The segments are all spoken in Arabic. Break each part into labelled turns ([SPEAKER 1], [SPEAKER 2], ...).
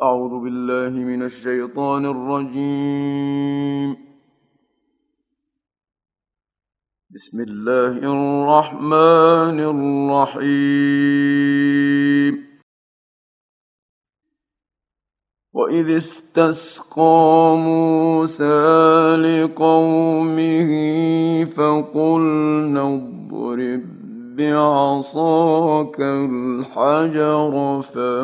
[SPEAKER 1] أعوذ بالله من الشيطان الرجيم. بسم الله الرحمن الرحيم. وإذ استسقى موسى لقومه فقلنا اضرب بعصاك الحجر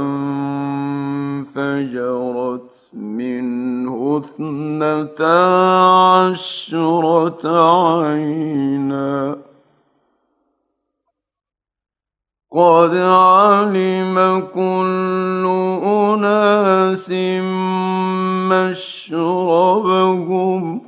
[SPEAKER 1] فانفجرت منه 12 عينا قد علم كل أناس مشربهم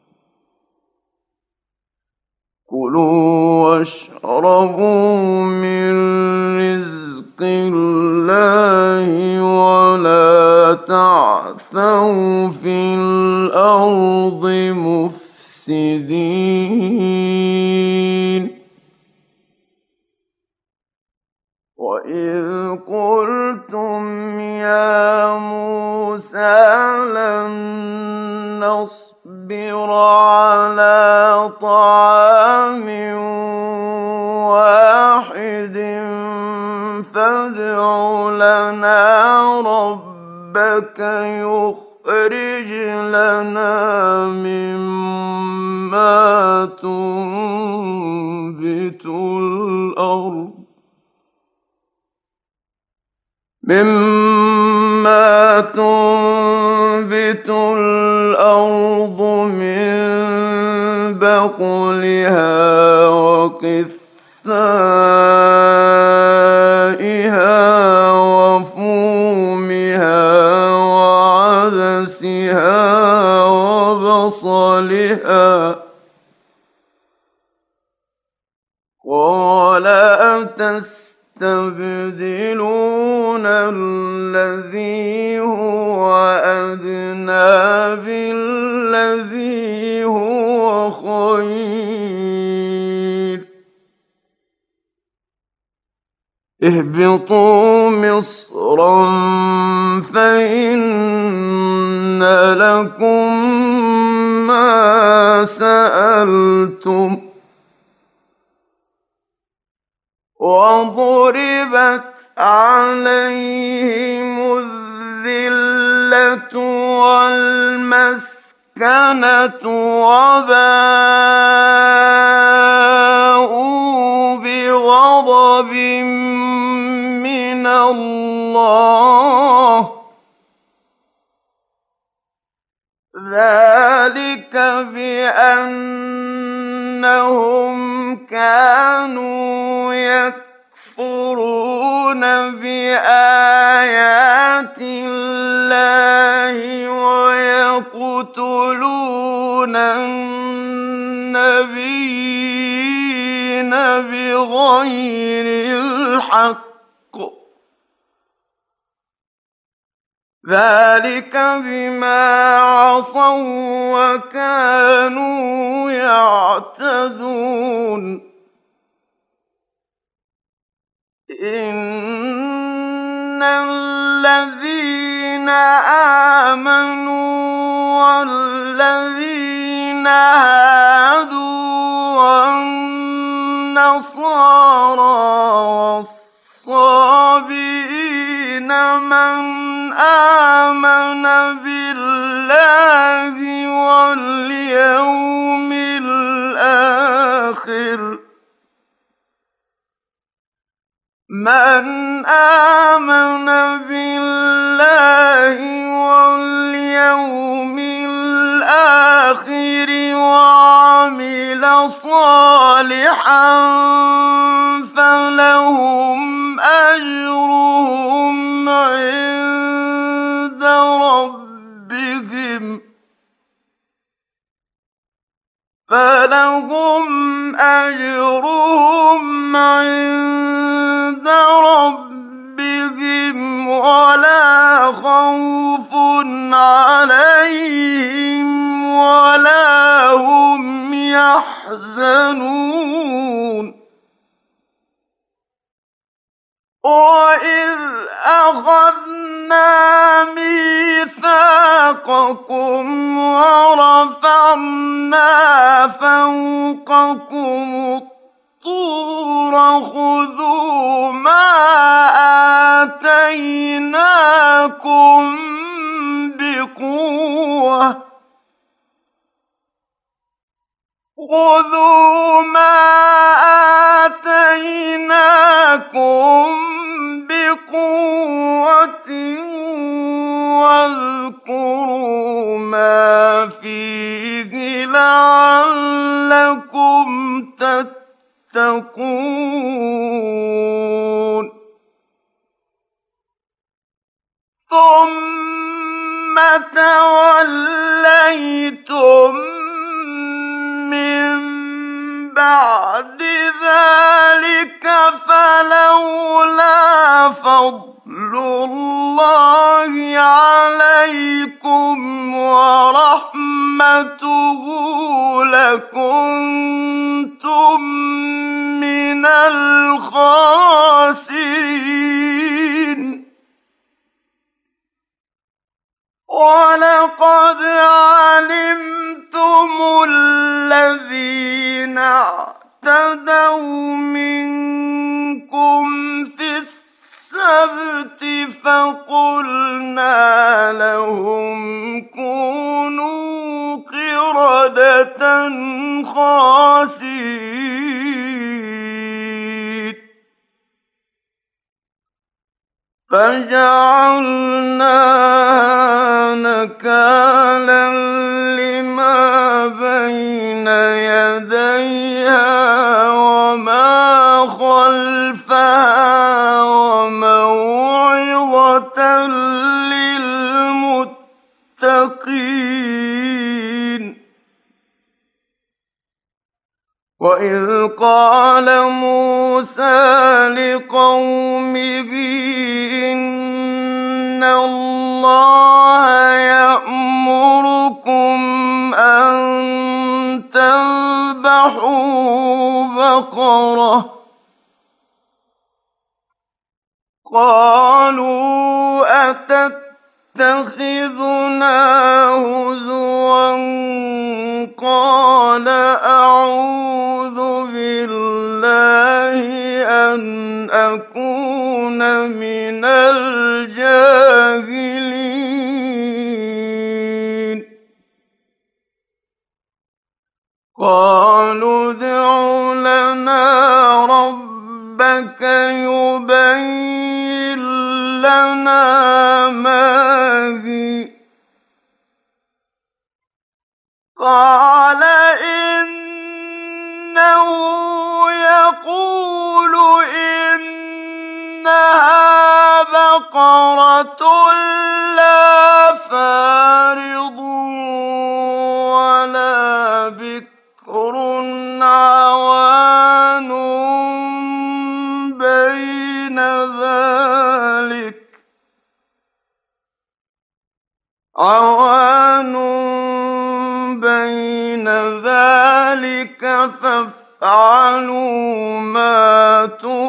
[SPEAKER 1] كلوا واشربوا من رزق الله ولا تعثوا في الأرض مفسدين. وإذ قلتم يا موسى لن نصبر على طعام واحد فادع لنا ربك يخرج لنا مما تنبت الأرض من بقلها وقثائها وفومها وعدسها وبصلها قال أتستبدلون الذي هو أدنى بالذي هو خير اهبطوا مصرا فإن لكم ما سألتم وضربت عليهم الذلة والمسكنة وباءوا بغضب من الله ذلك بأنهم كانوا يكفرون بآيات الله ويقتلون النبيين بغير الحق ذلك بما عصوا وكانوا يعتدون إن الذين آمنوا والذين هادوا والنصارى والصابئين من آمن بالله واليوم الآخر وعمل صالحا فلهم أجرهم عند ربهم ولا خوف عليهم ولا هم يحزنون وَإِذْ أَخَذْنَا مِيثَاقَكُمْ وَرَفَعْنَا فَوْقَكُمُ الطُّورَ خُذُوا مَا آتَيْنَاكُم بِقُوَّةٍ خُذُوا مَا آتَيْنَاكُم بِقُوَّةٍ وَاذْكُرُوا مَا فِيهِ لَعَلَّكُمْ تَتَّقُونَ ثُمَّ تَوَلَّيْتُم مِّن بَعْدِ ذَٰلِكَ فَلَوْلَا فَضْلُ اللَّهِ عَلَيْكُمْ وَرَحْمَتُهُ لَكُنتُم مِّنَ الْخَاسِرِينَ وَلَقَدْ عَلِمْتُمُ الَّذِينَ اعْتَدَوْا مِنكُمْ فِي السَّبْتِ فَقُلْنَا لَهُمْ كُونُوا قِرَدَةً خَاسِئِينَ فَجَعَلْنَاهَا نَكَالًا لِّمَا بَيْنَ يَدَيْهَا وَمَا خَلْفَهَا وَمَوْعِظَةً لِّلْمُتَّقِينَ وَإِذْ قَالَ مُوسَىٰ لِقَوْمِهِ إِنَّ اللَّهَ يَأْمُرُكُمْ أَن تَذْبَحُوا بَقَرَةً ۖ قَالُوا أَتَتَّخِذُنَا هُزُوًا ۖ قَالَ أَعُوذُ بِاللَّهِ أَنْ أَكُونَ مِنَ الْجَاهِلِينَ قَالُوا ادْعُ لَنَا رَبَّكَ يُبَيِّن لَّنَا مَا هِيَ قَالَ إِنَّهُ يَقُولُ إِنَّهَا بَقَرَةٌ لَّا فَارِضٌ وَلَا بِكْرٌ عَوَانٌ بَيْنَ ذَٰلِكَ فَافْعَلُوا مَا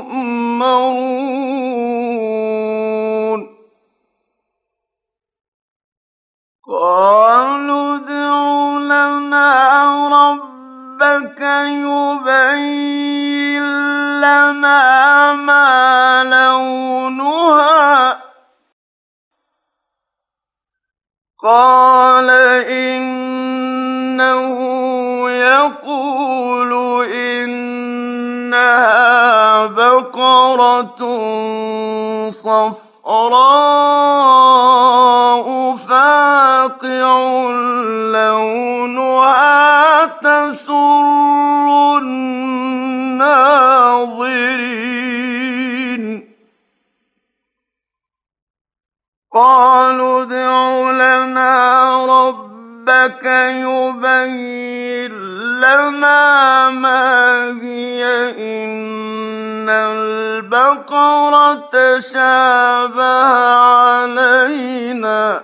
[SPEAKER 1] تُؤْمَرُونَ قَالُوا ادْعُ لَنَا رَبَّكَ يُبَيِّن لَّنَا مَا لَوْنُهَا قَالَ إِنَّهُ يَقُولُ إِنَّهَا بَقَرَةٌ صَفْرَاءُ فَاقِعٌ لَّوْنُهَا تَسُرُّ النَّاظِرِينَ قَالُوا ادْعُ لَنَا رَبَّكَ يُبَيِّن لَّنَا مَا هِيَ إِنَّ الْبَقَرَةَ تَشَابَهَ عَلَيْنَا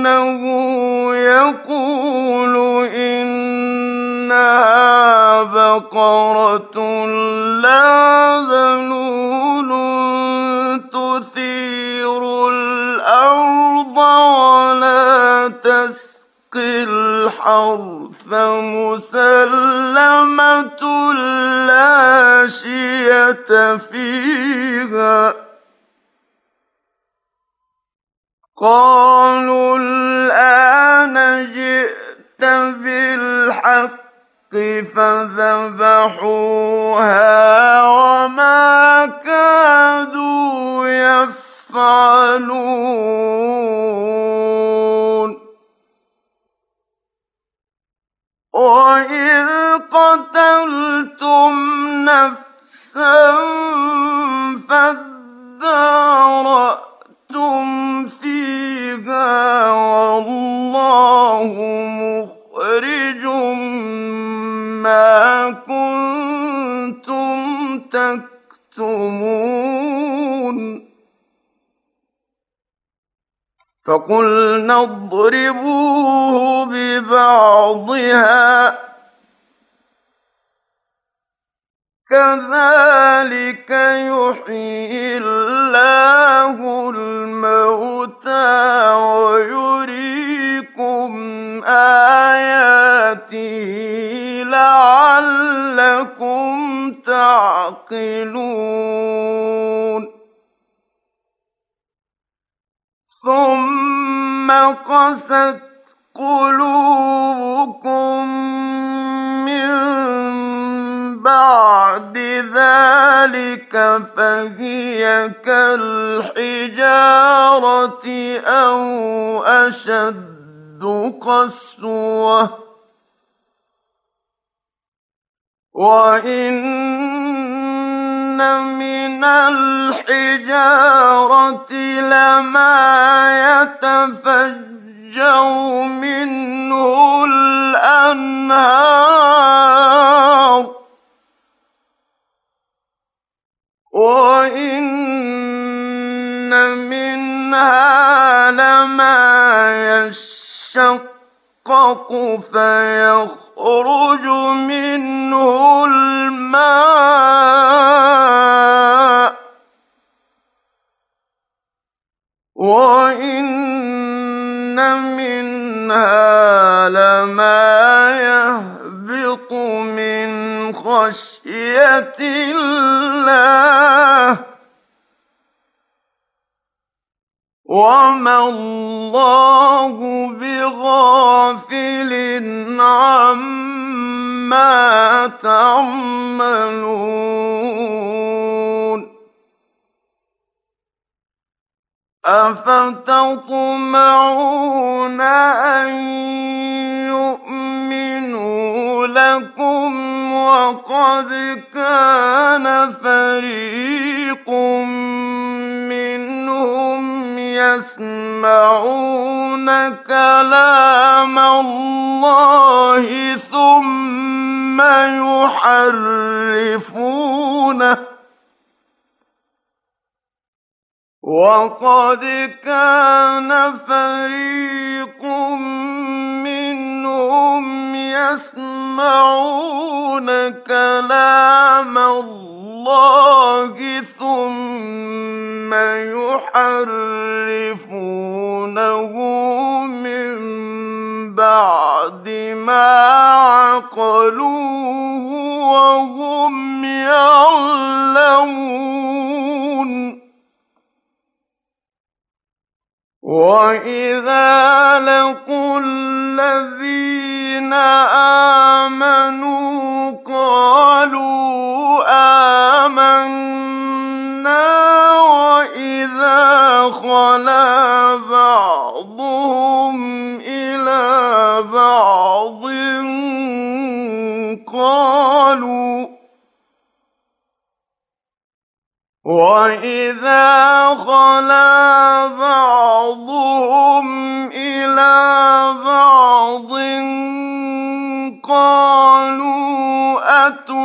[SPEAKER 1] يقول إنها بقرة لا ذلول تثير الأرض ولا تسقي الحرث مسلمة لا شية فيها. قالوا الآن جئت بالحق فذبحوها وما كادوا يفعلون. وإذ قتلتم نفسا فادارأتم فيها والله مخرج ما كنتم تكتمون. فقلنا اضربوه ببعضها كذلك يحيي الله الموتى ويريكم آياته لعلكم تعقلون. ثم قست قلوبكم من بعد ذلك فهي كالحجارة أو أشد قسوة. وإن من الحجارة لما يتفجر منه الأنهار وإن منها لما يشقق فيخرج منه الماء وإن منها لما يهبط من خشية الله وما الله بغافل عما تعملون. أفتطمعون أن يؤمنوا لكم وقد كان فريق منهم يسمعون كلام الله ثم يحرفونه وقد كان فريق منهم يسمعون كلام الله ثم يحرفونه من بعد ما عقلوه وهم يعلمون. وإذا لقوا الذين آمنوا قالوا آمنا وإذا خلا بعضهم إلى بعض قالوا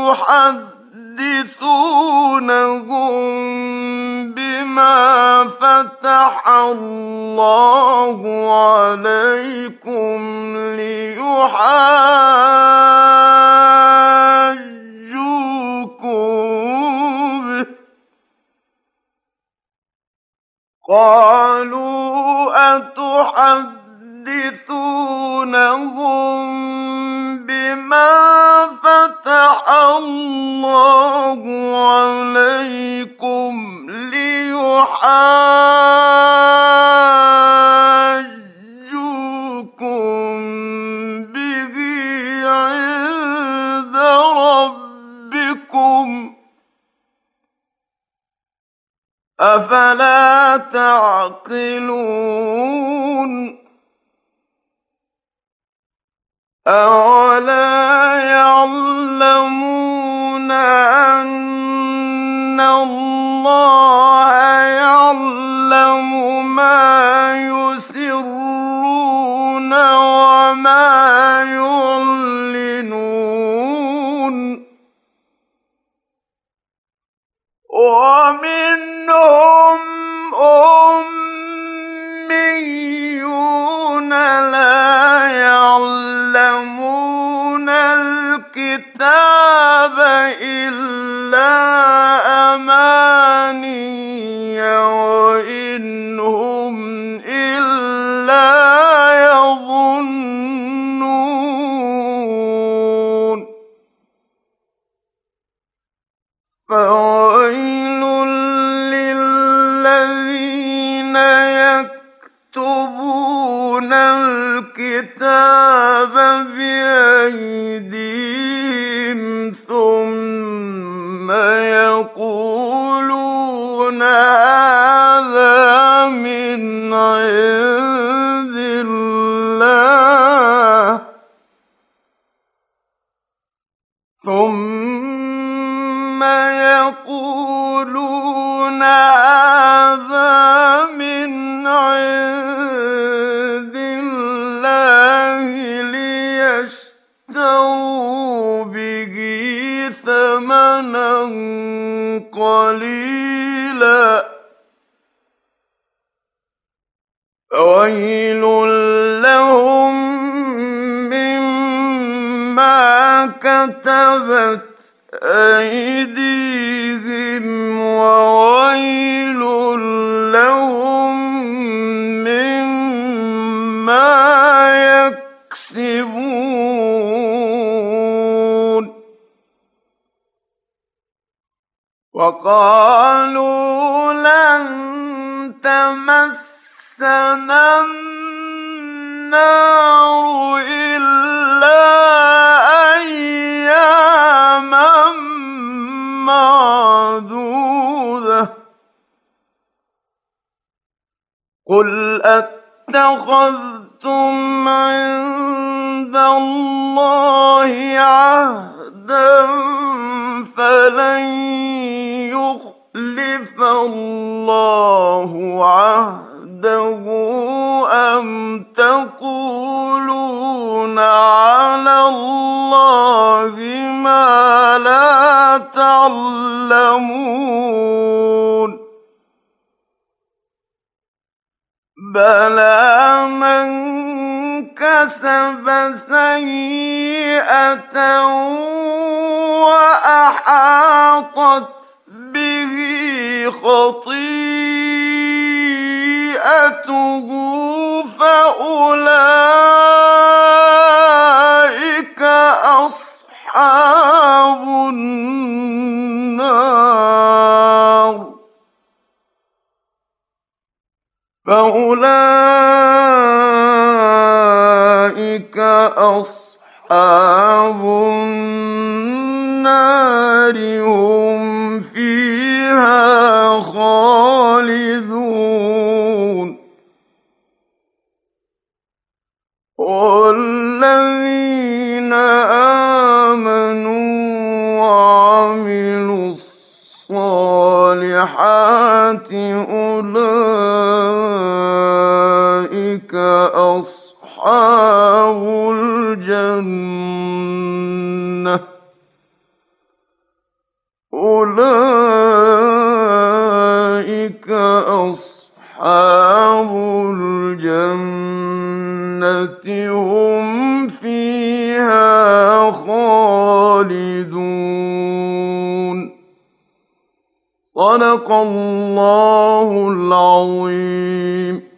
[SPEAKER 1] أتحدثونهم بما فَتَحَ اللَّهُ عَلَيْكُمْ لِيُحَاجُّوكُم بِهِ ۚ قَالُوا أَتُحَدِّثُونَهُم بِمَا فَتَحَ اللَّهُ عَلَيْكُمْ لِيُحَاجُّوكُم بِهِ عِندَ رَبِّكُمْ ۚ أَفَلَا تَعْقِلُونَ أَوَلَا يَعْلَمُونَ أَنَّ اللَّهَ يَعْلَمُ مَا يُسِرُّونَ وَمَا يُعْلِنُونَ وَمِنْهُمْ أُمِّيُّونَ لَا يَعْلَمُونَ الْكِتَابَ إِلَّا أَمَانِيَّ وَإِنْ هُمْ إِلَّا يَظُنُّونَ فَوَيْلٌ لِّلَّذِينَ يَكْتُبُونَ الْكِتَابَ بِأَيْدِيهِمْ ثُمَّ يَقُولُونَ هَٰذَا مِنْ عِندِ اللَّهِ لِيَشْتَرُوا بِهِ ثَمَنًا قَلِيلًا ۖ فَوَيْلٌ لَّهُم مِّمَّا كَتَبَتْ أَيْدِيهِمْ وَوَيْلٌ لَّهُم مِّمَّا يَكْسِبُونَ وَقَالُوا لَن تَمَسَّنَا النَّارُ إِلَّا أَيَّامًا مَّعْدُودَةً ۚ قُلْ أَتَّخَذْتُمْ عِندَ اللَّهِ عَهْدًا فَلَن يُخْلِفَ اللَّهُ عَهْدَهُ أَمْ تَقُولُونَ عَلَى اللَّهِ مَا لَا تَعْلَمُونَ بَلَىٰ مَن كَسَبَ سَيِّئَةً وَأَحَاطَتْ بِهِ خَطِيئَتُهُ فَأُولَٰئِكَ أَصْحَابُ النَّارِ هُمْ فِيهَا خَالِدُونَ وَالَّذِينَ آمَنُوا وَعَمِلُوا الصَّالِحَاتِ أُولَٰئِكَ أَصْحَابُ الْجَنَّةِ أُولَٰئِكَ أَصْحَابُ هم فيها خالدون. صدق الله العظيم.